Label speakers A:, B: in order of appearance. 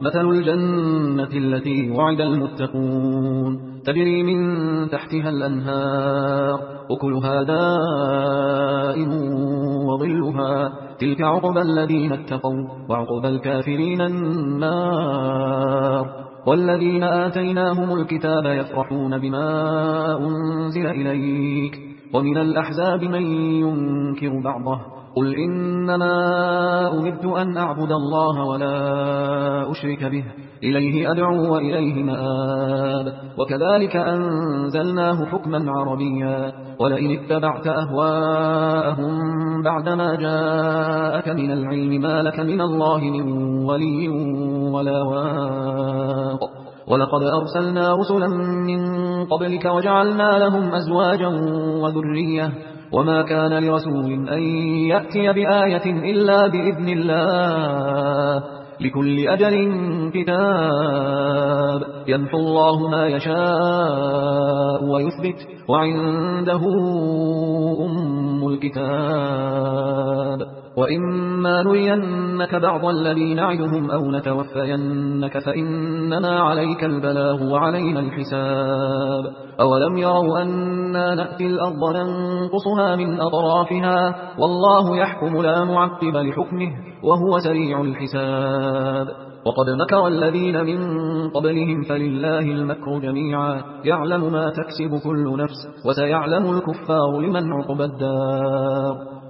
A: مثل الجنة التي وعد المتقون تجري من تحتها الأنهار أكلها دائم وظلها تلك عقبى الذين اتقوا وعقبى الكافرين النار والذين آتيناهم الكتاب يفرحون بما أنزل إليك ومن الأحزاب من ينكر بعضه قل إنما أمرت أن أعبد الله ولا أشرك به إليه أدعو وإليه مآب وكذلك أنزلناه حكما عربيا ولئن اتبعت أهواءهم بعدما جاءك من العلم ما لك من الله من ولي ولا واق ولقد أرسلنا رسلا من قبلك وجعلنا لهم أزواجا وذرية وما كان لرسول أن يأتي بآية إلا بإذن الله لكل أجل كتاب يمحو الله ما يشاء ويثبت وعنده أم الكتاب وإما نرينك بعض الذي نعدهم أو نتوفينك فإنما عليك البلاغ وعلينا الحساب أولم يروا أنا نأتي الأرض ننقصها من أطرافها والله يحكم لا معقب لحكمه وهو سريع الحساب وقد مكر الذين من قبلهم فلله المكر جميعا يعلم ما تكسب كل نفس وسيعلم الكفار لمن عقبى الدار